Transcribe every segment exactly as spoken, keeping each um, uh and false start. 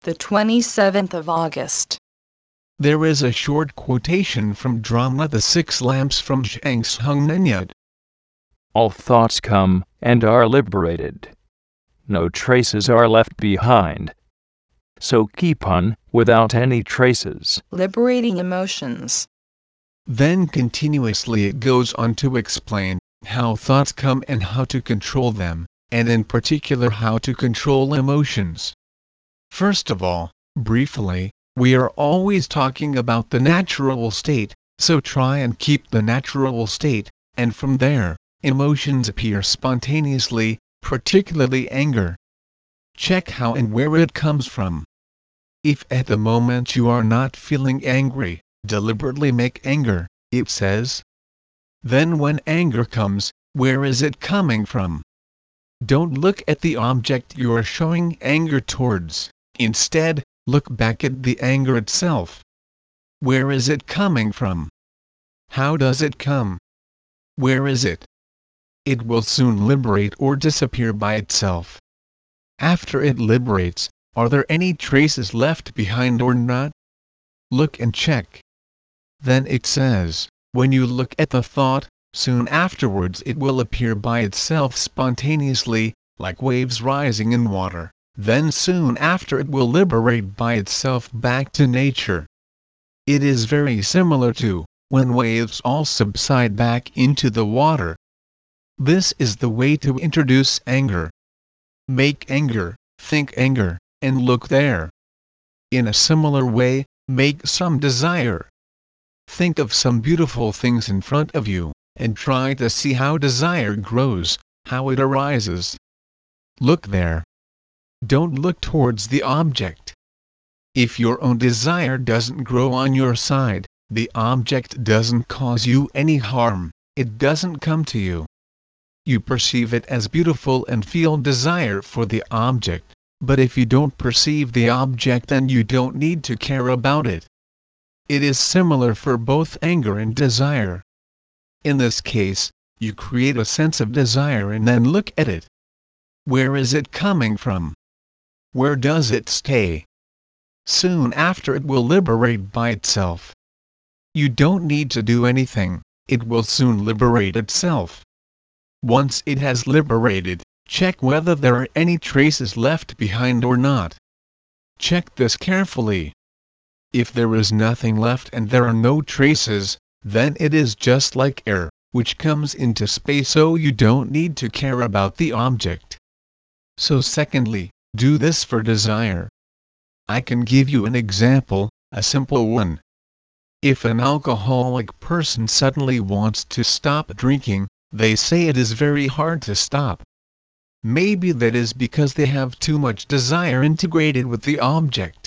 the twenty-seventh of August. There is a short quotation from drama The Six Lamps from Zhang Songnenyat. All thoughts come and are liberated. No traces are left behind. So keep on, without any traces. Liberating emotions. Then continuously it goes on to explain how thoughts come and how to control them, and in particular how to control emotions. First of all, briefly, we are always talking about the natural state, so try and keep the natural state, and from there, emotions appear spontaneously, particularly anger. Check how and where it comes from. If at the moment you are not feeling angry, deliberately make anger, it says. Then when anger comes, where is it coming from? Don't look at the object you are showing anger towards. Instead, look back at the anger itself. Where is it coming from? How does it come? Where is it? It will soon liberate or disappear by itself. After it liberates, are there any traces left behind or not? Look and check. Then it says, when you look at the thought, soon afterwards it will appear by itself spontaneously, like waves rising in water. Then soon after it will liberate by itself back to nature. It is very similar to when waves all subside back into the water. This is the way to introduce anger. Make anger, think anger, and look there. In a similar way, make some desire. Think of some beautiful things in front of you, and try to see how desire grows, how it arises. Look there. Don't look towards the object. If your own desire doesn't grow on your side, the object doesn't cause you any harm, it doesn't come to you. You perceive it as beautiful and feel desire for the object, but if you don't perceive the object then you don't need to care about it. It is similar for both anger and desire. In this case, you create a sense of desire and then look at it. Where is it coming from? Where does it stay? Soon after it will liberate by itself. You don't need to do anything, it will soon liberate itself. Once it has liberated, check whether there are any traces left behind or not. Check this carefully. If there is nothing left and there are no traces, then it is just like air, which comes into space, so you don't need to care about the object. So secondly, do this for desire. I can give you an example, a simple one. If an alcoholic person suddenly wants to stop drinking, they say it is very hard to stop. Maybe that is because they have too much desire integrated with the object.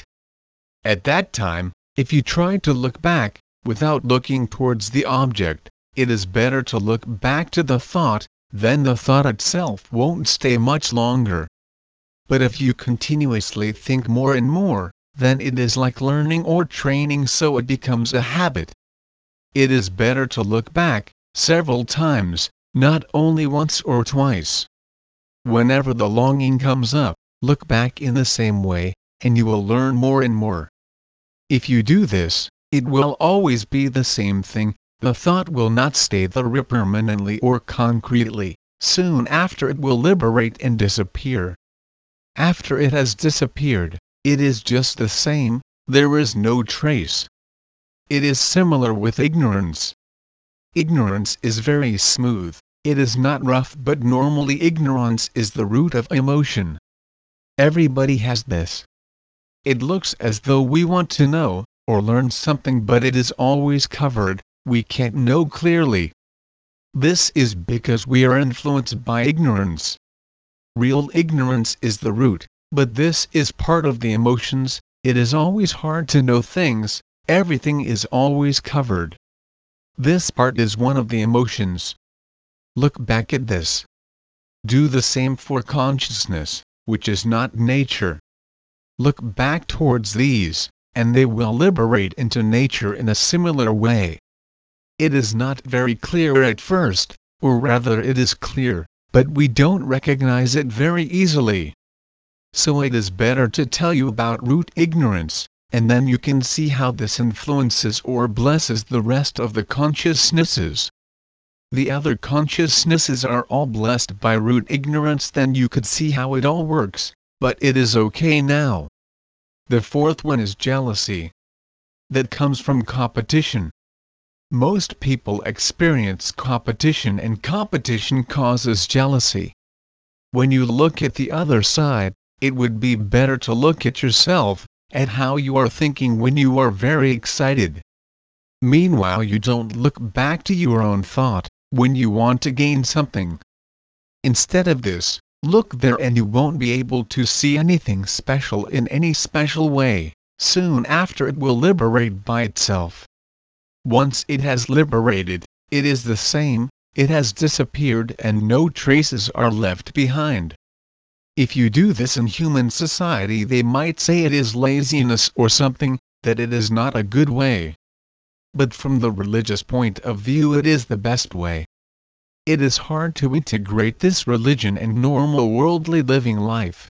At that time, if you try to look back, without looking towards the object, it is better to look back to the thought, then the thought itself won't stay much longer. But if you continuously think more and more, then it is like learning or training, so it becomes a habit. It is better to look back, several times, not only once or twice. Whenever the longing comes up, look back in the same way, and you will learn more and more. If you do this, it will always be the same thing, the thought will not stay there permanently or concretely, soon after it will liberate and disappear. After it has disappeared, it is just the same, there is no trace. It is similar with ignorance. Ignorance is very smooth, it is not rough, but normally ignorance is the root of emotion. Everybody has this. It looks as though we want to know, or learn something, but it is always covered, we can't know clearly. This is because we are influenced by ignorance. Real ignorance is the root, but this is part of the emotions. It is always hard to know things, everything is always covered. This part is one of the emotions. Look back at this. Do the same for consciousness, which is not nature. Look back towards these, and they will liberate into nature in a similar way. It is not very clear at first, or rather it is clear, but we don't recognize it very easily. so it is better to tell you about root ignorance, and then you can see how this influences or blesses the rest of the consciousnesses. The other consciousnesses are all blessed by root ignorance, then you could see how it all works, but it is okay now. The fourth one is jealousy. That comes from competition. Most people experience competition, and competition causes jealousy. When you look at the other side, it would be better to look at yourself, at how you are thinking when you are very excited. Meanwhile, you don't look back to your own thought when you want to gain something. Instead of this, look there and you won't be able to see anything special in any special way. Soon after, it will liberate by itself. Once it has liberated, it is the same, it has disappeared and no traces are left behind. If you do this in human society, they might say it is laziness or something, that it is not a good way. But from the religious point of view, it is the best way. It is hard to integrate this religion and normal worldly living life.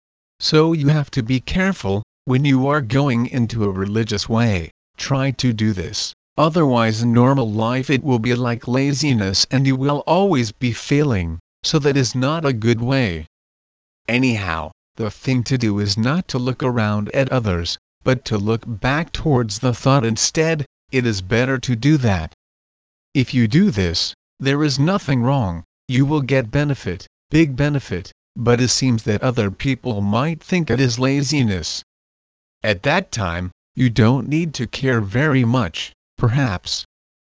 So you have to be careful, when you are going into a religious way, try to do this, otherwise in normal life it will be like laziness and you will always be failing, so that is not a good way. Anyhow, the thing to do is not to look around at others, but to look back towards the thought instead. It is better to do that. If you do this, there is nothing wrong, you will get benefit, big benefit, but it seems that other people might think it is laziness. At that time, you don't need to care very much, perhaps.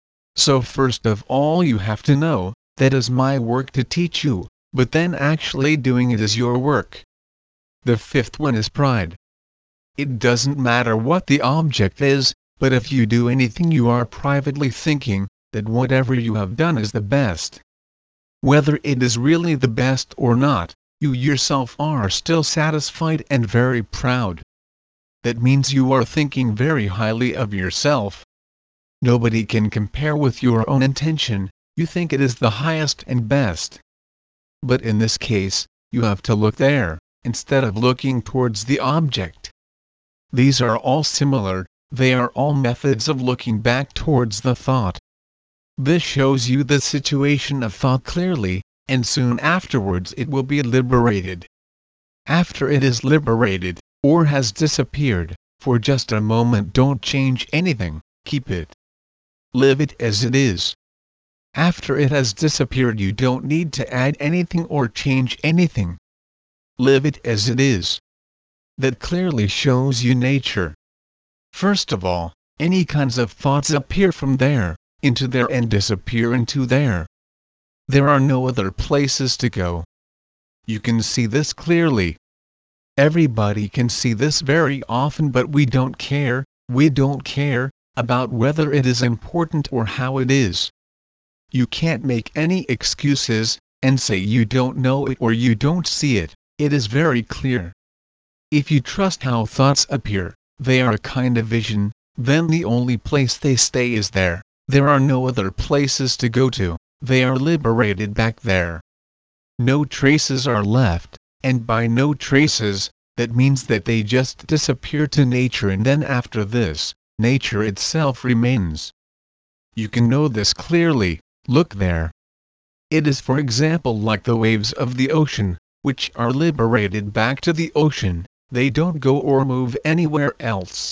So first of all, you have to know, that is my work to teach you, but then actually doing it is your work. The fifth one is pride. It doesn't matter what the object is, but if you do anything, you are privately thinking that whatever you have done is the best. Whether it is really the best or not, you yourself are still satisfied and very proud. That means you are thinking very highly of yourself. Nobody can compare with your own intention, you think it is the highest and best. But in this case, you have to look there, instead of looking towards the object. These are all similar. They are all methods of looking back towards the thought. This shows you the situation of thought clearly, and soon afterwards it will be liberated. After it is liberated, or has disappeared, for just a moment don't change anything, keep it. Live it as it is. After it has disappeared, you don't need to add anything or change anything. Live it as it is. That clearly shows you nature. First of all, any kinds of thoughts appear from there, into there and disappear into there. There are no other places to go. You can see this clearly. Everybody can see this very often, but we don't care, we don't care, about whether it is important or how it is. You can't make any excuses, and say you don't know it or you don't see it, it is very clear. If you trust how thoughts appear, they are a kind of vision, then the only place they stay is there, there are no other places to go to, they are liberated back there. No traces are left, and by no traces, that means that they just disappear to nature, and then after this, nature itself remains. You can know this clearly, look there. It is, for example, like the waves of the ocean, which are liberated back to the ocean. They don't go or move anywhere else.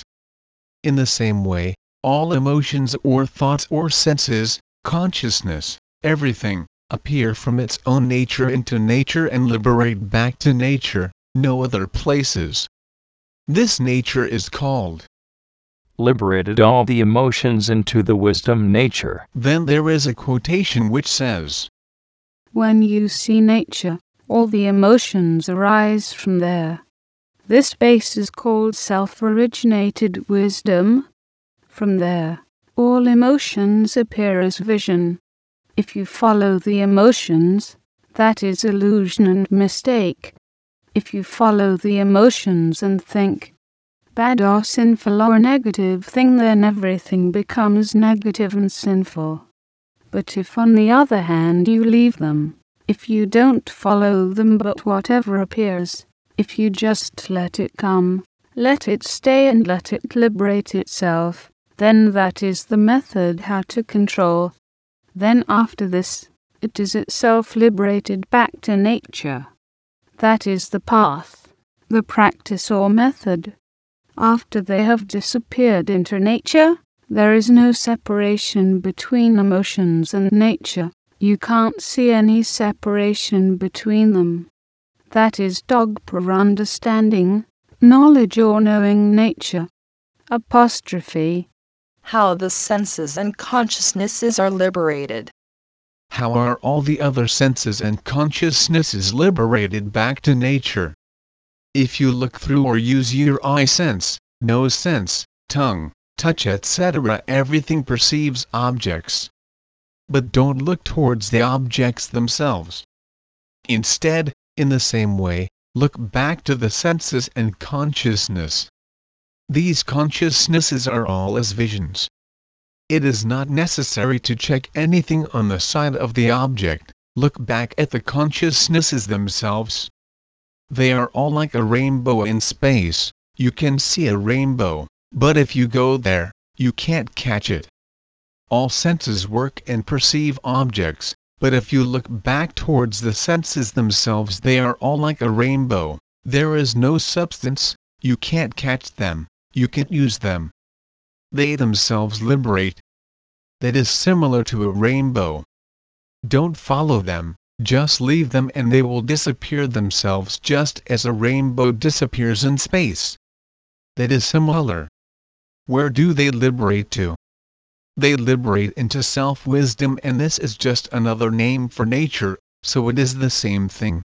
In the same way, all emotions or thoughts or senses, consciousness, everything, appear from its own nature into nature and liberate back to nature, no other places. This nature is called liberated all the emotions into the wisdom nature. Then there is a quotation which says, when you see nature, all the emotions arise from there. This space is called self-originated wisdom. From there, all emotions appear as vision. If you follow the emotions, that is illusion and mistake. If you follow the emotions and think bad or sinful or negative thing, then everything becomes negative and sinful. But if on the other hand you leave them, if you don't follow them but whatever appears, If you just let it come, let it stay and let it liberate itself, then that is the method how to control. Then after this, it is itself liberated back to nature. That is the path, the practice or method. After they have disappeared into nature, there is no separation between emotions and nature. You can't see any separation between them. That is Dogpa understanding, knowledge or knowing nature. Apostrophe. How the senses and consciousnesses are liberated. How are all the other senses and consciousnesses liberated back to nature? If you look through or use your eye sense, nose sense, tongue, touch, et cetera, everything perceives objects. But don't look towards the objects themselves. Instead, in the same way, look back to the senses and consciousness. These consciousnesses are all as visions. It is not necessary to check anything on the side of the object, look back at the consciousnesses themselves. They are all like a rainbow in space. You can see a rainbow, but if you go there, you can't catch it. All senses work and perceive objects, but if you look back towards the senses themselves, they are all like a rainbow. There is no substance, you can't catch them, you can't use them. They themselves liberate. That is similar to a rainbow. Don't follow them, just leave them and they will disappear themselves just as a rainbow disappears in space. That is similar. Where do they liberate to? They liberate into self-wisdom, and this is just another name for nature, so it is the same thing.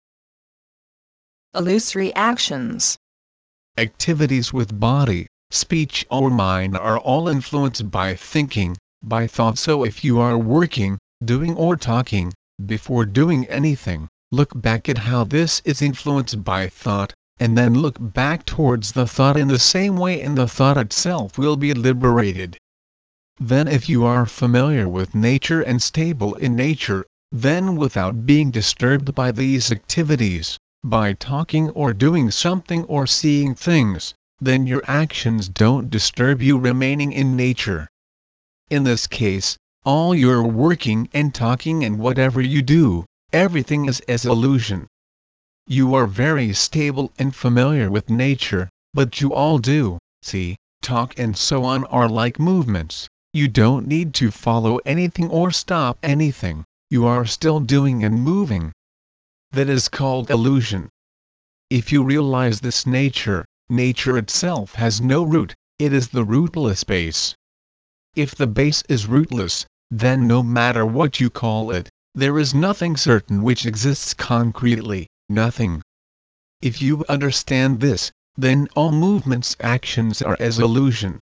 Illusory actions. Activities with body, speech or mind are all influenced by thinking, by thought. So if you are working, doing or talking, before doing anything, look back at how this is influenced by thought, and then look back towards the thought in the same way, and the thought itself will be liberated. Then if you are familiar with nature and stable in nature, then without being disturbed by these activities, by talking or doing something or seeing things, then your actions don't disturb you remaining in nature. In this case, all your working and talking and whatever you do, everything is as illusion. You are very stable and familiar with nature, but you all do, see, talk and so on are like movements. You don't need to follow anything or stop anything, you are still doing and moving. That is called illusion. If you realize this nature, nature itself has no root, it is the rootless base. If the base is rootless, then no matter what you call it, there is nothing certain which exists concretely, nothing. If you understand this, then all movements, actions are as illusion.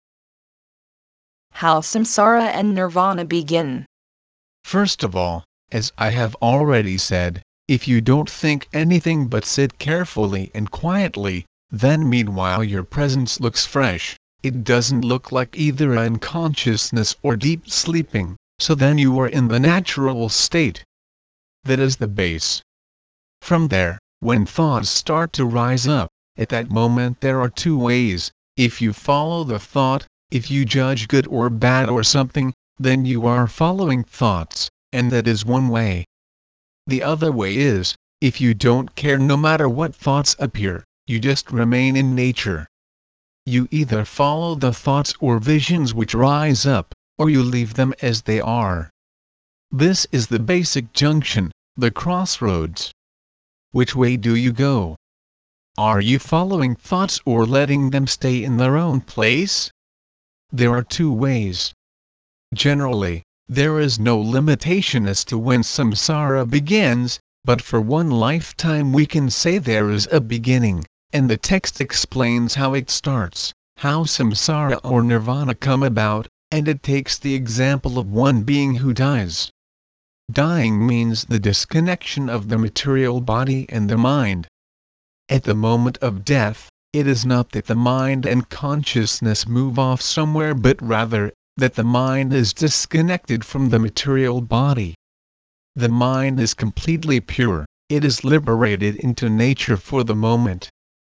How samsara and nirvana begin. First of all, as I have already said, if you don't think anything but sit carefully and quietly, then meanwhile your presence looks fresh, it doesn't look like either unconsciousness or deep sleeping, so then you are in the natural state. That is the base. From there, when thoughts start to rise up, at that moment there are two ways. If you follow the thought, if you judge good or bad or something, then you are following thoughts, and that is one way. The other way is, if you don't care no matter what thoughts appear, you just remain in nature. You either follow the thoughts or visions which rise up, or you leave them as they are. This is the basic junction, the crossroads. Which way do you go? Are you following thoughts or letting them stay in their own place? There are two ways. Generally, there is no limitation as to when samsara begins, but for one lifetime we can say there is a beginning, and the text explains how it starts, how samsara or nirvana come about, and it takes the example of one being who dies. Dying means the disconnection of the material body and the mind. At the moment of death, it is not that the mind and consciousness move off somewhere, but rather, that the mind is disconnected from the material body. The mind is completely pure, it is liberated into nature for the moment.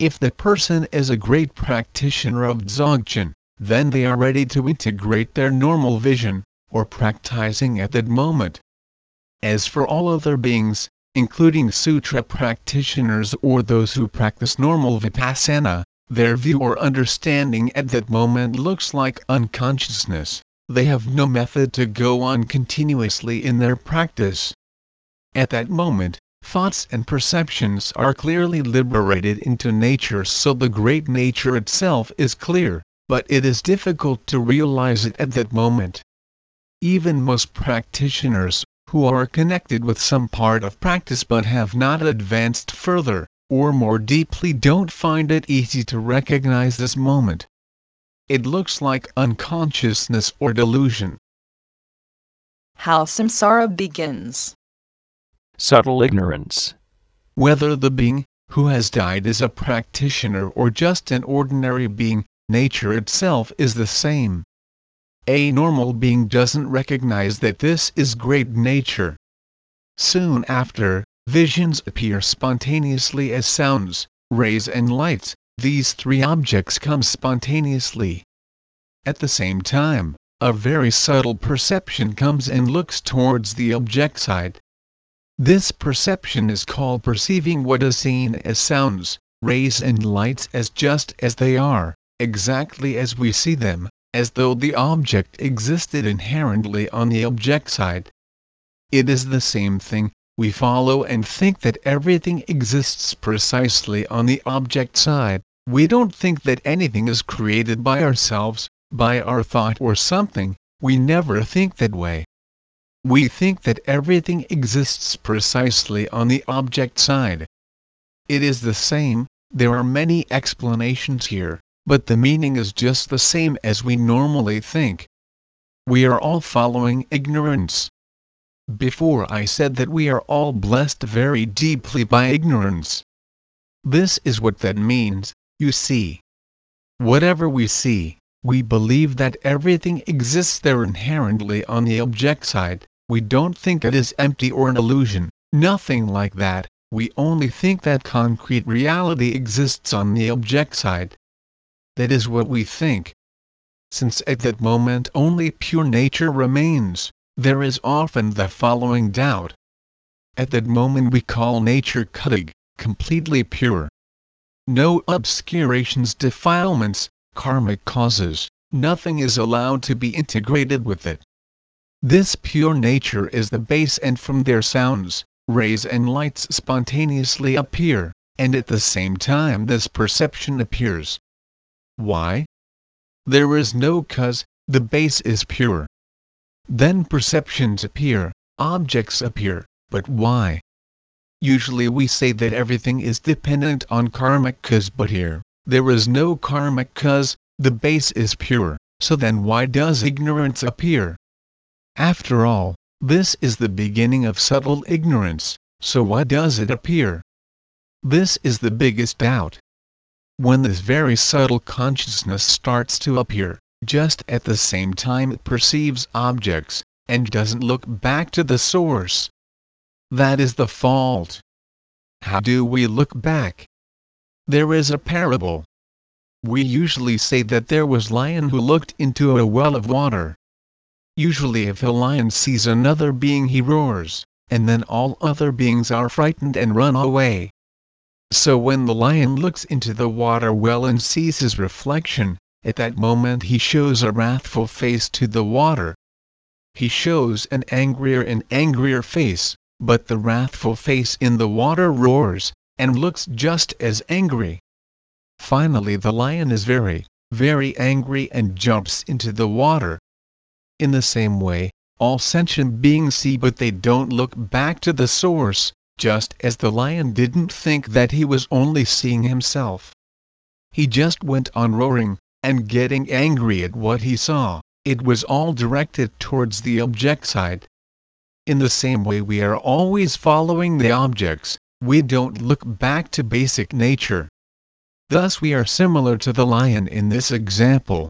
If the person is a great practitioner of Dzogchen, then they are ready to integrate their normal vision, or practicing at that moment. As for all other beings, including sutra practitioners or those who practice normal vipassana, their view or understanding at that moment looks like unconsciousness. They have no method to go on continuously in their practice. At that moment, thoughts and perceptions are clearly liberated into nature, so the great nature itself is clear, but it is difficult to realize it at that moment. Even most practitioners, who are connected with some part of practice but have not advanced further, or more deeply, don't find it easy to recognize this moment. It looks like unconsciousness or delusion. How samsara begins. Subtle ignorance. Whether the being who has died is a practitioner or just an ordinary being, nature itself is the same. A normal being doesn't recognize that this is great nature. Soon after, visions appear spontaneously as sounds, rays and lights. These three objects come spontaneously. At the same time, a very subtle perception comes and looks towards the object side. This perception is called perceiving what is seen as sounds, rays and lights as just as they are, exactly as we see them, as though the object existed inherently on the object side. It is the same thing, we follow and think that everything exists precisely on the object side. We don't think that anything is created by ourselves, by our thought or something. We never think that way. We think that everything exists precisely on the object side. It is the same, there are many explanations here, but the meaning is just the same as we normally think. We are all following ignorance. Before I said that we are all blessed very deeply by ignorance. This is what that means, you see. Whatever we see, we believe that everything exists there inherently on the object side. We don't think it is empty or an illusion, nothing like that. We only think that concrete reality exists on the object side. That is what we think. Since at that moment only pure nature remains, there is often the following doubt. At that moment we call nature Kuttig, completely pure. No obscurations, defilements, karmic causes, nothing is allowed to be integrated with it. This pure nature is the base, and from there sounds, rays and lights spontaneously appear, and at the same time this perception appears. Why? There is no cause, the base is pure. Then perceptions appear, objects appear, but why? Usually we say that everything is dependent on karmic cause, but here, there is no karmic cause, the base is pure, so then why does ignorance appear? After all, this is the beginning of subtle ignorance, so why does it appear? This is the biggest doubt. When this very subtle consciousness starts to appear, just at the same time it perceives objects, and doesn't look back to the source. That is the fault. How do we look back? There is a parable. We usually say that there was a lion who looked into a well of water. Usually if a lion sees another being he roars, and then all other beings are frightened and run away. So when the lion looks into the water well and sees his reflection, at that moment he shows a wrathful face to the water. He shows an angrier and angrier face, but the wrathful face in the water roars, and looks just as angry. Finally the lion is very, very angry and jumps into the water. In the same way, all sentient beings see, but they don't look back to the source, just as the lion didn't think that he was only seeing himself. He just went on roaring, and getting angry at what he saw. It was all directed towards the object side. In the same way we are always following the objects, we don't look back to basic nature. Thus we are similar to the lion in this example.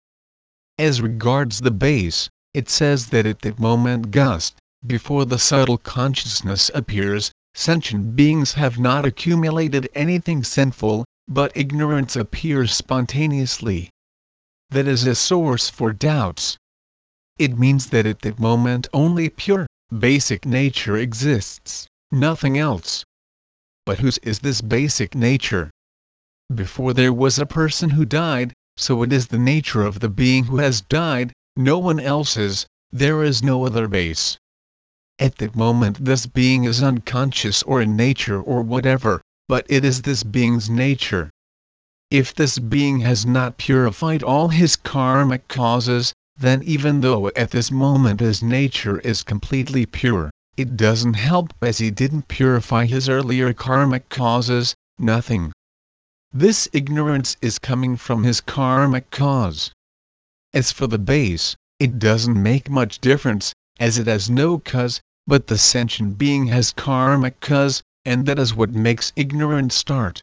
As regards the base, it says that at that moment gust, before the subtle consciousness appears, sentient beings have not accumulated anything sinful, but ignorance appears spontaneously. That is a source for doubts. It means that at that moment only pure, basic nature exists, nothing else. But whose is this basic nature? Before there was a person who died, so it is the nature of the being who has died, no one else's, there is no other base. At that moment this being is unconscious or in nature or whatever, but it is this being's nature. If this being has not purified all his karmic causes, then even though at this moment his nature is completely pure, it doesn't help as he didn't purify his earlier karmic causes, nothing. This ignorance is coming from his karmic cause. As for the base, it doesn't make much difference, as it has no cause, but the sentient being has karmic cause, and that is what makes ignorance start.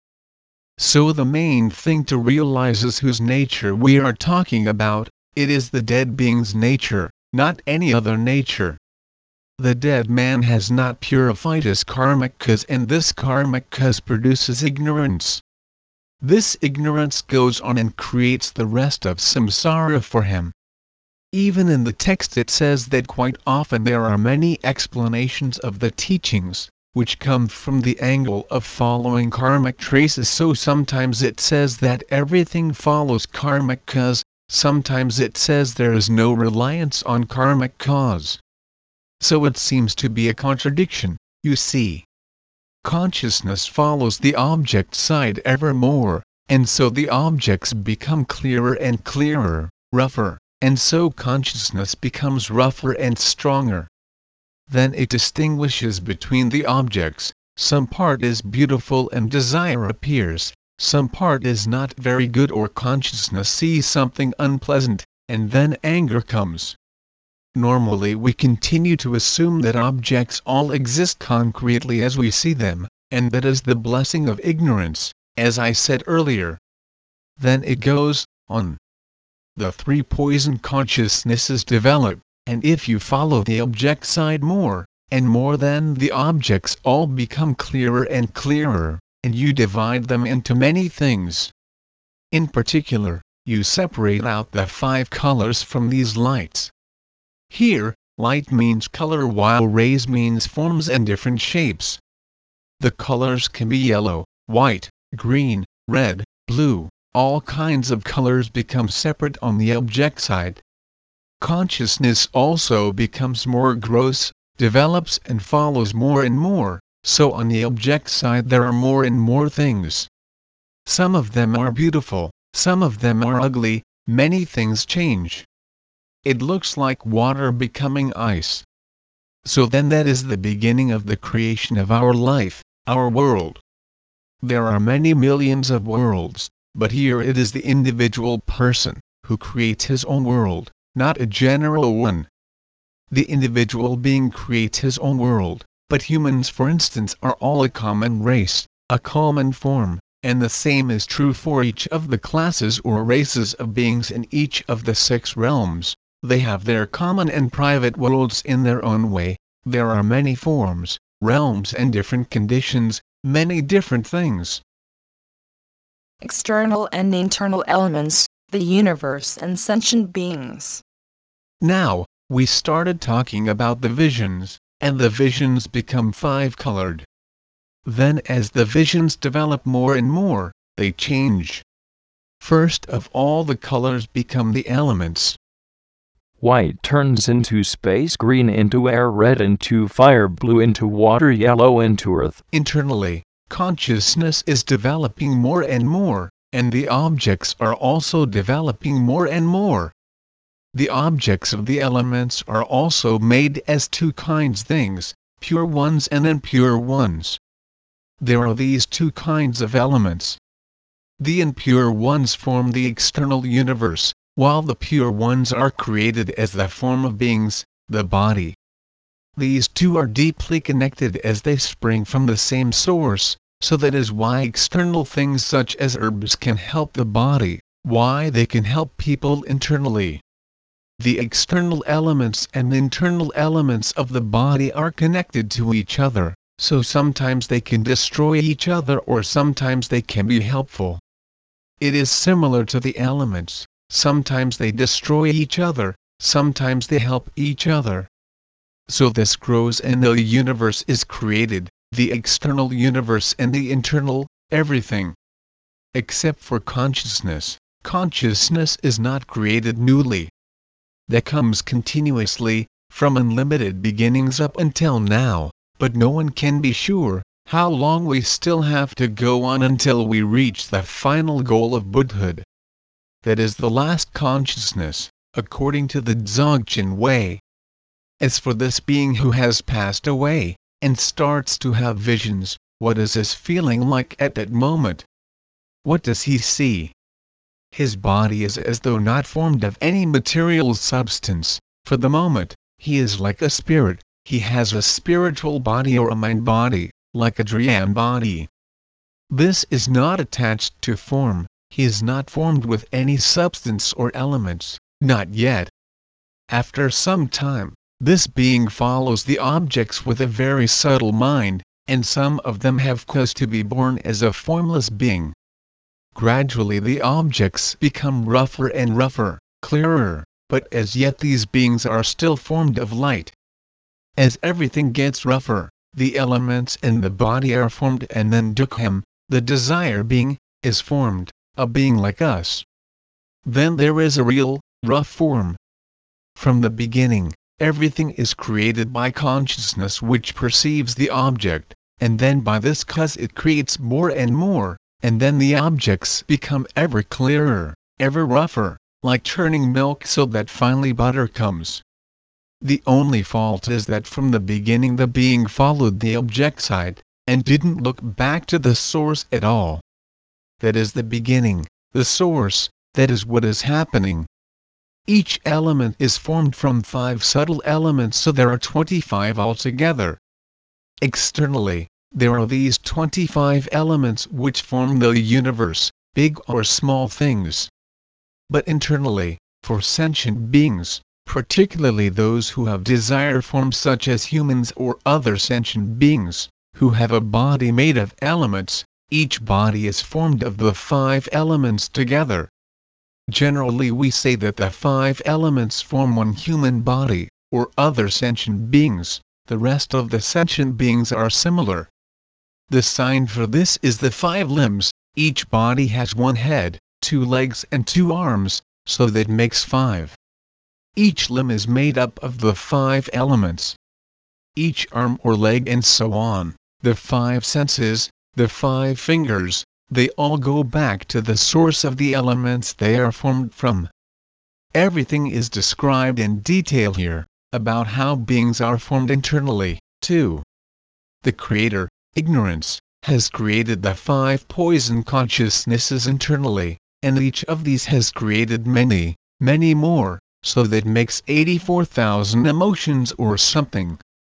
So the main thing to realize is whose nature we are talking about. It is the dead being's nature, not any other nature. The dead man has not purified his karmic cause, and this karmic cause produces ignorance. This ignorance goes on and creates the rest of samsara for him. Even in the text it says that quite often there are many explanations of the teachings, which come from the angle of following karmic traces. So sometimes it says that everything follows karmic cause, sometimes it says there is no reliance on karmic cause. So it seems to be a contradiction, you see. Consciousness follows the object side ever more, and so the objects become clearer and clearer, rougher, and so consciousness becomes rougher and stronger. Then it distinguishes between the objects, some part is beautiful and desire appears, some part is not very good or consciousness sees something unpleasant, and then anger comes. Normally we continue to assume that objects all exist concretely as we see them, and that is the blessing of ignorance, as I said earlier. Then it goes on. The three poison consciousnesses develop, and if you follow the object side more, and more, then the objects all become clearer and clearer, and you divide them into many things. In particular, you separate out the five colors from these lights. Here, light means color while rays means forms and different shapes. The colors can be yellow, white, green, red, blue, all kinds of colors become separate on the object side. Consciousness also becomes more gross, develops and follows more and more, so on the object side there are more and more things. Some of them are beautiful, some of them are ugly, many things change. It looks like water becoming ice. So then that is the beginning of the creation of our life, our world. There are many millions of worlds, but here it is the individual person who creates his own world, not a general one. The individual being creates his own world, but humans, for instance, are all a common race, a common form, and the same is true for each of the classes or races of beings in each of the six realms. They have their common and private worlds in their own way. There are many forms, realms and different conditions, many different things. External and internal elements, the universe and sentient beings. Now, we started talking about the visions, and the visions become five-colored. Then as the visions develop more and more, they change. First of all, the colors become the elements. White turns into space, green into air, red into fire, blue into water, yellow into earth. Internally, consciousness is developing more and more, and the objects are also developing more and more. The objects of the elements are also made as two kinds things, pure ones and impure ones. There are these two kinds of elements. The impure ones form the external universe, while the pure ones are created as the form of beings, the body. These two are deeply connected as they spring from the same source, so that is why external things such as herbs can help the body, why they can help people internally. The external elements and internal elements of the body are connected to each other, so sometimes they can destroy each other or sometimes they can be helpful. It is similar to the elements, sometimes they destroy each other, sometimes they help each other. So this grows and the universe is created, the external universe and the internal, everything. Except for consciousness, consciousness is not created newly. That comes continuously, from unlimited beginnings up until now, but no one can be sure how long we still have to go on until we reach the final goal of Buddhahood. That is the last consciousness, according to the Dzogchen way. As for this being who has passed away, and starts to have visions, what is his feeling like at that moment? What does he see? His body is as though not formed of any material substance. For the moment, he is like a spirit, he has a spiritual body or a mind body, like a dream body. This is not attached to form, he is not formed with any substance or elements, not yet. After some time, this being follows the objects with a very subtle mind, and some of them have caused to be born as a formless being. Gradually the objects become rougher and rougher, clearer, but as yet these beings are still formed of light. As everything gets rougher, the elements and the body are formed, and then Dukkham, the desire being, is formed, a being like us. Then there is a real, rough form. From the beginning, everything is created by consciousness which perceives the object, and then by this cause it creates more and more, and then the objects become ever clearer, ever rougher, like churning milk so that finally butter comes. The only fault is that from the beginning the being followed the object side, and didn't look back to the source at all. That is the beginning, the source, that is what is happening. Each element is formed from five subtle elements, so there are twenty-five altogether. Externally, there are these twenty-five elements which form the universe, big or small things. But internally, for sentient beings, particularly those who have desire forms such as humans or other sentient beings, who have a body made of elements, each body is formed of the five elements together. Generally we say that the five elements form one human body, or other sentient beings, the rest of the sentient beings are similar. The sign for this is the five limbs, each body has one head, two legs and two arms, so that makes five. Each limb is made up of the five elements. Each arm or leg and so on, the five senses, the five fingers, they all go back to the source of the elements they are formed from. Everything is described in detail here, about how beings are formed internally, too. The Creator, Ignorance, has created the five poison consciousnesses internally, and each of these has created many, many more, so that makes eighty-four thousand emotions or something.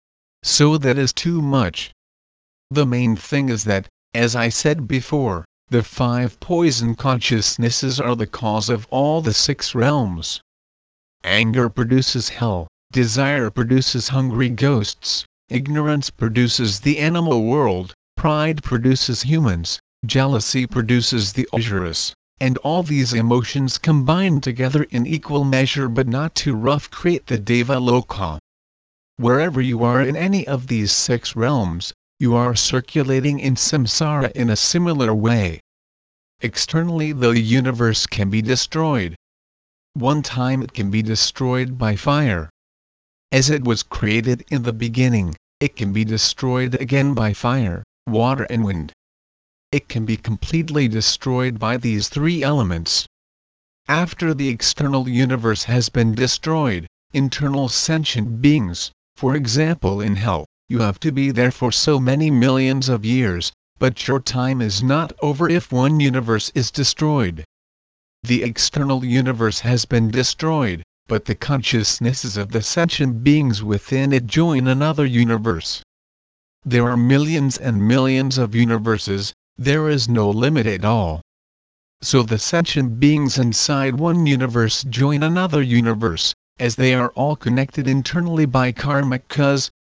So that is too much. The main thing is that, as I said before, the five poison consciousnesses are the cause of all the six realms. Anger produces hell, desire produces hungry ghosts, ignorance produces the animal world, pride produces humans, jealousy produces the Asuras, and all these emotions combined together in equal measure but not too rough create the Deva Loka. Wherever you are in any of these six realms, you are circulating in samsara in a similar way. Externally the universe can be destroyed. One time it can be destroyed by fire. As it was created in the beginning, it can be destroyed again by fire, water and wind. It can be completely destroyed by these three elements. After the external universe has been destroyed, internal sentient beings, for example in hell, you have to be there for so many millions of years, but your time is not over if one universe is destroyed. The external universe has been destroyed, but the consciousnesses of the sentient beings within it join another universe. There are millions and millions of universes, there is no limit at all. So the sentient beings inside one universe join another universe, as they are all connected internally by karmic cause,